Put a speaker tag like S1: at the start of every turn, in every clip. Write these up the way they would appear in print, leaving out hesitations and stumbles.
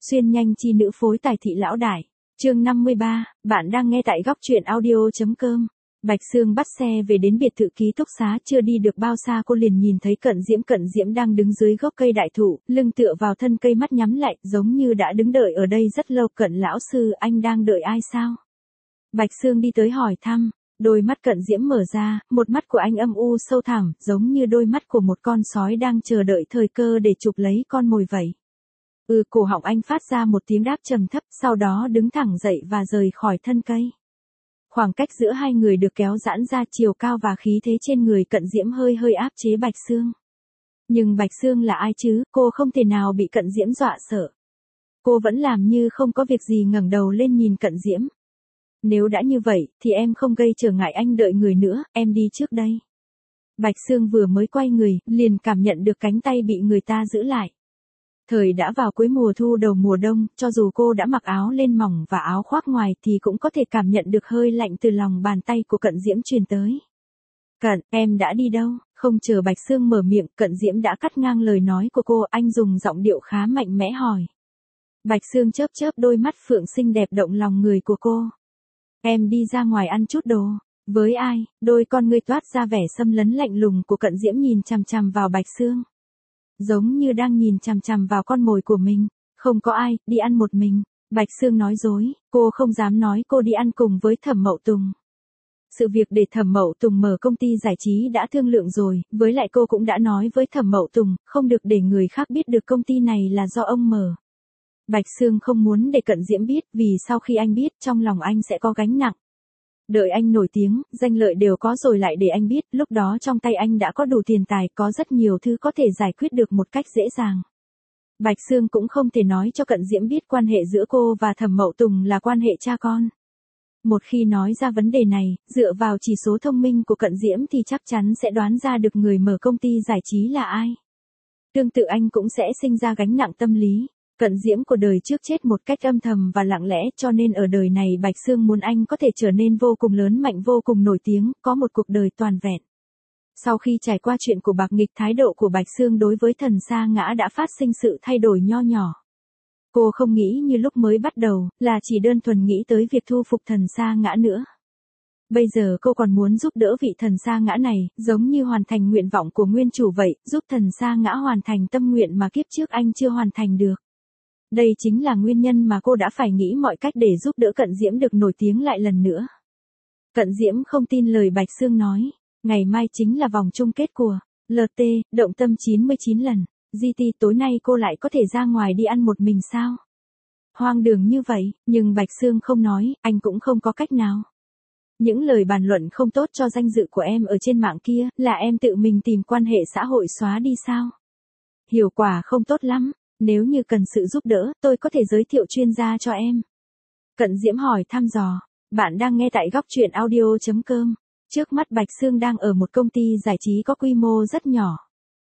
S1: Xuyên nhanh chi nữ phối tài thị lão đại. Chương 53, bạn đang nghe tại góc truyện audio.com. Bạch Sương bắt xe về đến biệt thự ký túc xá, chưa đi được bao xa cô liền nhìn thấy Cận Diễm đang đứng dưới gốc cây đại thụ, lưng tựa vào thân cây, mắt nhắm lại, giống như đã đứng đợi ở đây rất lâu. Cận lão sư, anh đang đợi ai sao? Bạch Sương đi tới hỏi thăm. Đôi mắt Cận Diễm mở ra, một mắt của anh âm u sâu thẳm, giống như đôi mắt của một con sói đang chờ đợi thời cơ để chụp lấy con mồi vậy. Cổ họng anh phát ra một tiếng đáp trầm thấp, sau đó đứng thẳng dậy và rời khỏi thân cây. Khoảng cách giữa hai người được kéo giãn ra, chiều cao và khí thế trên người Cận Diễm hơi áp chế Bạch Sương. Nhưng Bạch Sương là ai chứ, cô không thể nào bị Cận Diễm dọa sợ. Cô vẫn làm như không có việc gì, ngẩng đầu lên nhìn Cận Diễm. Nếu đã như vậy, thì em không gây trở ngại anh đợi người nữa, em đi trước đây. Bạch Sương vừa mới quay người, liền cảm nhận được cánh tay bị người ta giữ lại. Thời đã vào cuối mùa thu đầu mùa đông, cho dù cô đã mặc áo len mỏng và áo khoác ngoài thì cũng có thể cảm nhận được hơi lạnh từ lòng bàn tay của Cận Diễm truyền tới. Cận, em đã đi đâu? Không chờ Bạch Sương mở miệng, Cận Diễm đã cắt ngang lời nói của cô, anh dùng giọng điệu khá mạnh mẽ hỏi. Bạch Sương chớp đôi mắt phượng xinh đẹp động lòng người của cô. Em đi ra ngoài ăn chút đồ. Với ai? Đôi con ngươi toát ra vẻ xâm lấn lạnh lùng của Cận Diễm nhìn chằm chằm vào Bạch Sương. Giống như đang nhìn chằm chằm vào con mồi của mình. Không có ai, đi ăn một mình. Bạch Sương nói dối, cô không dám nói cô đi ăn cùng với Thẩm Mậu Tùng. Sự việc để Thẩm Mậu Tùng mở công ty giải trí đã thương lượng rồi, với lại cô cũng đã nói với Thẩm Mậu Tùng, không được để người khác biết được công ty này là do ông mở. Bạch Sương không muốn để Cận Diễm biết, vì sau khi anh biết, trong lòng anh sẽ có gánh nặng. Đợi anh nổi tiếng, danh lợi đều có rồi lại để anh biết, lúc đó trong tay anh đã có đủ tiền tài, có rất nhiều thứ có thể giải quyết được một cách dễ dàng. Bạch Sương cũng không thể nói cho Cận Diễm biết quan hệ giữa cô và Thẩm Mậu Tùng là quan hệ cha con. Một khi nói ra vấn đề này, dựa vào chỉ số thông minh của Cận Diễm thì chắc chắn sẽ đoán ra được người mở công ty giải trí là ai. Tương tự anh cũng sẽ sinh ra gánh nặng tâm lý. Cận Diễm của đời trước chết một cách âm thầm và lặng lẽ, cho nên ở đời này Bạch Sương muốn anh có thể trở nên vô cùng lớn mạnh, vô cùng nổi tiếng, có một cuộc đời toàn vẹn. Sau khi trải qua chuyện của Bạc Nghịch, thái độ của Bạch Sương đối với Thần Sa Ngã đã phát sinh sự thay đổi nho nhỏ. Cô không nghĩ như lúc mới bắt đầu, là chỉ đơn thuần nghĩ tới việc thu phục Thần Sa Ngã nữa. Bây giờ cô còn muốn giúp đỡ vị Thần Sa Ngã này, giống như hoàn thành nguyện vọng của nguyên chủ vậy, giúp Thần Sa Ngã hoàn thành tâm nguyện mà kiếp trước anh chưa hoàn thành được. Đây chính là nguyên nhân mà cô đã phải nghĩ mọi cách để giúp đỡ Cận Diễm được nổi tiếng lại lần nữa. Cận Diễm không tin lời Bạch Sương nói. Ngày mai chính là vòng chung kết của LT, Động Tâm 99 lần. GT, tối nay cô lại có thể ra ngoài đi ăn một mình sao? Hoang đường như vậy, nhưng Bạch Sương không nói, anh cũng không có cách nào. Những lời bàn luận không tốt cho danh dự của em ở trên mạng kia, là em tự mình tìm quan hệ xã hội xóa đi sao? Hiệu quả không tốt lắm. Nếu như cần sự giúp đỡ, tôi có thể giới thiệu chuyên gia cho em. Cận Diễm hỏi thăm dò. Bạn đang nghe tại góc truyện audio.com. Trước mắt Bạch Sương đang ở một công ty giải trí có quy mô rất nhỏ.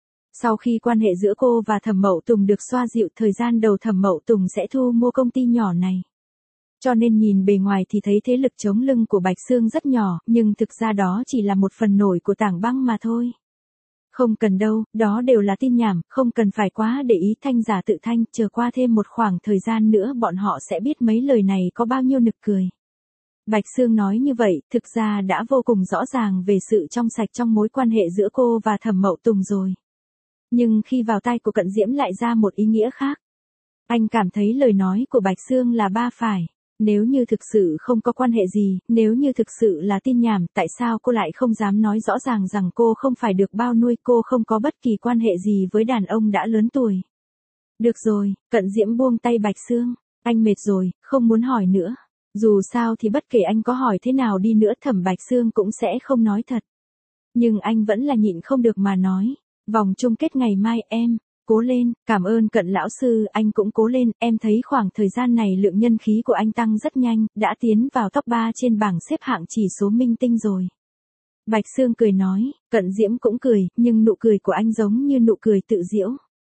S1: Sau khi quan hệ giữa cô và Thẩm Mậu Tùng được xoa dịu, thời gian đầu Thẩm Mậu Tùng sẽ thu mua công ty nhỏ này. Cho nên nhìn bề ngoài thì thấy thế lực chống lưng của Bạch Sương rất nhỏ, nhưng thực ra đó chỉ là một phần nổi của tảng băng mà thôi. Không cần đâu, đó đều là tin nhảm, không cần phải quá để ý, thanh giả tự thanh, chờ qua thêm một khoảng thời gian nữa bọn họ sẽ biết mấy lời này có bao nhiêu nực cười. Bạch Sương nói như vậy, thực ra đã vô cùng rõ ràng về sự trong sạch trong mối quan hệ giữa cô và Thẩm Mậu Tùng rồi. Nhưng khi vào tai của Cận Diễm lại ra một ý nghĩa khác. Anh cảm thấy lời nói của Bạch Sương là ba phải. Nếu như thực sự không có quan hệ gì, nếu như thực sự là tin nhảm, tại sao cô lại không dám nói rõ ràng rằng cô không phải được bao nuôi, cô không có bất kỳ quan hệ gì với đàn ông đã lớn tuổi. Được rồi, Cận Diễm buông tay Bạch Sương, anh mệt rồi, không muốn hỏi nữa. Dù sao thì bất kể anh có hỏi thế nào đi nữa Thẩm Bạch Sương cũng sẽ không nói thật. Nhưng anh vẫn là nhịn không được mà nói, vòng chung kết ngày mai em. Cố lên, cảm ơn Cận lão sư, anh cũng cố lên, em thấy khoảng thời gian này lượng nhân khí của anh tăng rất nhanh, đã tiến vào top 3 trên bảng xếp hạng chỉ số minh tinh rồi. Bạch Sương cười nói, Cận Diễm cũng cười, nhưng nụ cười của anh giống như nụ cười tự giễu.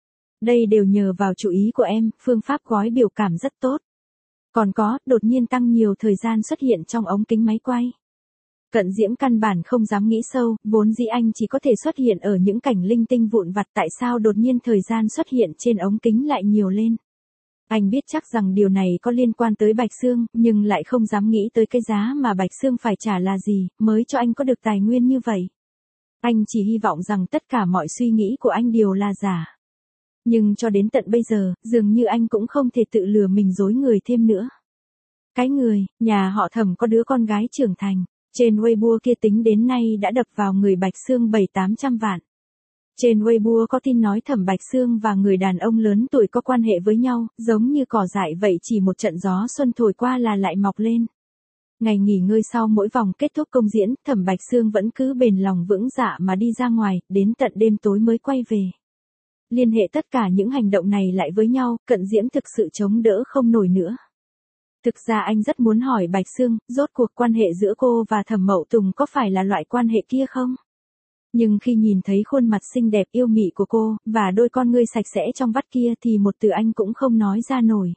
S1: Đây đều nhờ vào chú ý của em, phương pháp gói biểu cảm rất tốt. Còn có, đột nhiên tăng nhiều thời gian xuất hiện trong ống kính máy quay. Cận Diễm căn bản không dám nghĩ sâu, vốn dĩ anh chỉ có thể xuất hiện ở những cảnh linh tinh vụn vặt, tại sao đột nhiên thời gian xuất hiện trên ống kính lại nhiều lên. Anh biết chắc rằng điều này có liên quan tới Bạch Sương, nhưng lại không dám nghĩ tới cái giá mà Bạch Sương phải trả là gì, mới cho anh có được tài nguyên như vậy. Anh chỉ hy vọng rằng tất cả mọi suy nghĩ của anh đều là giả. Nhưng cho đến tận bây giờ, dường như anh cũng không thể tự lừa mình dối người thêm nữa. Cái người, nhà họ Thẩm có đứa con gái trưởng thành, trên Weibo kia tính đến nay đã đập vào người Bạch Sương 700-800 vạn. Trên Weibo có tin nói Thẩm Bạch Sương và người đàn ông lớn tuổi có quan hệ với nhau, giống như cỏ dại vậy, chỉ một trận gió xuân thổi qua là lại mọc lên. Ngày nghỉ ngơi sau mỗi vòng kết thúc công diễn, Thẩm Bạch Sương vẫn cứ bền lòng vững dạ mà đi ra ngoài, đến tận đêm tối mới quay về. Liên hệ tất cả những hành động này lại với nhau, Cận Diễm thực sự chống đỡ không nổi nữa. Thực ra anh rất muốn hỏi Bạch Sương, rốt cuộc quan hệ giữa cô và Thẩm Mậu Tùng có phải là loại quan hệ kia không? Nhưng khi nhìn thấy khuôn mặt xinh đẹp yêu mị của cô, và đôi con ngươi sạch sẽ trong vắt kia thì một từ anh cũng không nói ra nổi.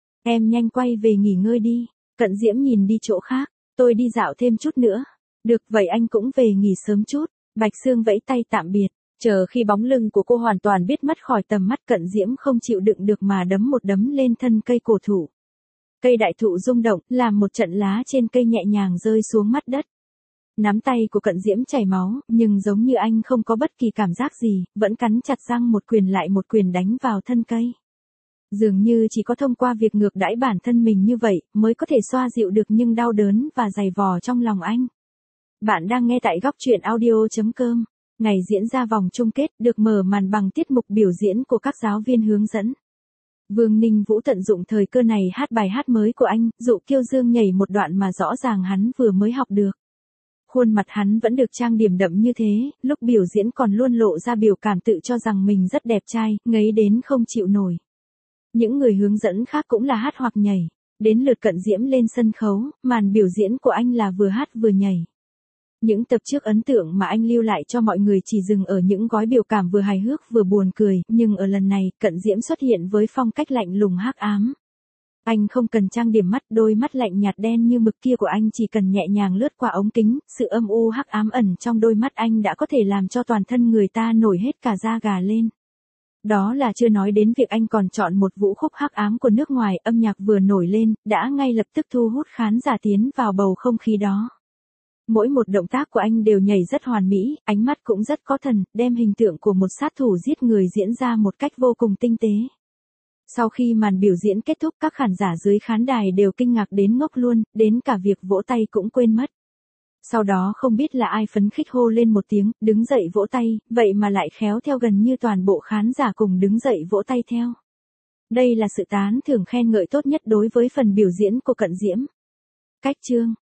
S1: Em nhanh quay về nghỉ ngơi đi. Cận Diễm nhìn đi chỗ khác, tôi đi dạo thêm chút nữa. Được vậy anh cũng về nghỉ sớm chút. Bạch Sương vẫy tay tạm biệt. Chờ khi bóng lưng của cô hoàn toàn biết mất khỏi tầm mắt, Cận Diễm không chịu đựng được mà đấm một đấm lên thân cây cổ thụ. Cây đại thụ rung động, làm một trận lá trên cây nhẹ nhàng rơi xuống mặt đất. Nắm tay của Cận Diễm chảy máu, nhưng giống như anh không có bất kỳ cảm giác gì, vẫn cắn chặt răng một quyền lại một quyền đánh vào thân cây. Dường như chỉ có thông qua việc ngược đãi bản thân mình như vậy, mới có thể xoa dịu được những đau đớn và dày vò trong lòng anh. Bạn đang nghe tại góc truyện audio.com. Ngày diễn ra vòng chung kết được mở màn bằng tiết mục biểu diễn của các giáo viên hướng dẫn. Vương Ninh Vũ tận dụng thời cơ này hát bài hát mới của anh, dụ Kiêu Dương nhảy một đoạn mà rõ ràng hắn vừa mới học được. Khuôn mặt hắn vẫn được trang điểm đậm như thế, lúc biểu diễn còn luôn lộ ra biểu cảm tự cho rằng mình rất đẹp trai, ngấy đến không chịu nổi. Những người hướng dẫn khác cũng là hát hoặc nhảy. Đến lượt Cận Diễm lên sân khấu, màn biểu diễn của anh là vừa hát vừa nhảy. Những tập trước ấn tượng mà anh lưu lại cho mọi người chỉ dừng ở những gói biểu cảm vừa hài hước vừa buồn cười, nhưng ở lần này, Cận Diễm xuất hiện với phong cách lạnh lùng hắc ám. Anh không cần trang điểm mắt, đôi mắt lạnh nhạt đen như mực kia của anh chỉ cần nhẹ nhàng lướt qua ống kính, sự âm u hắc ám ẩn trong đôi mắt anh đã có thể làm cho toàn thân người ta nổi hết cả da gà lên. Đó là chưa nói đến việc anh còn chọn một vũ khúc hắc ám của nước ngoài, âm nhạc vừa nổi lên, đã ngay lập tức thu hút khán giả tiến vào bầu không khí đó. Mỗi một động tác của anh đều nhảy rất hoàn mỹ, ánh mắt cũng rất có thần, đem hình tượng của một sát thủ giết người diễn ra một cách vô cùng tinh tế. Sau khi màn biểu diễn kết thúc, các khán giả dưới khán đài đều kinh ngạc đến ngốc luôn, đến cả việc vỗ tay cũng quên mất. Sau đó không biết là ai phấn khích hô lên một tiếng, đứng dậy vỗ tay, vậy mà lại khéo theo gần như toàn bộ khán giả cùng đứng dậy vỗ tay theo. Đây là sự tán thưởng khen ngợi tốt nhất đối với phần biểu diễn của Cận Diễm. Cách chương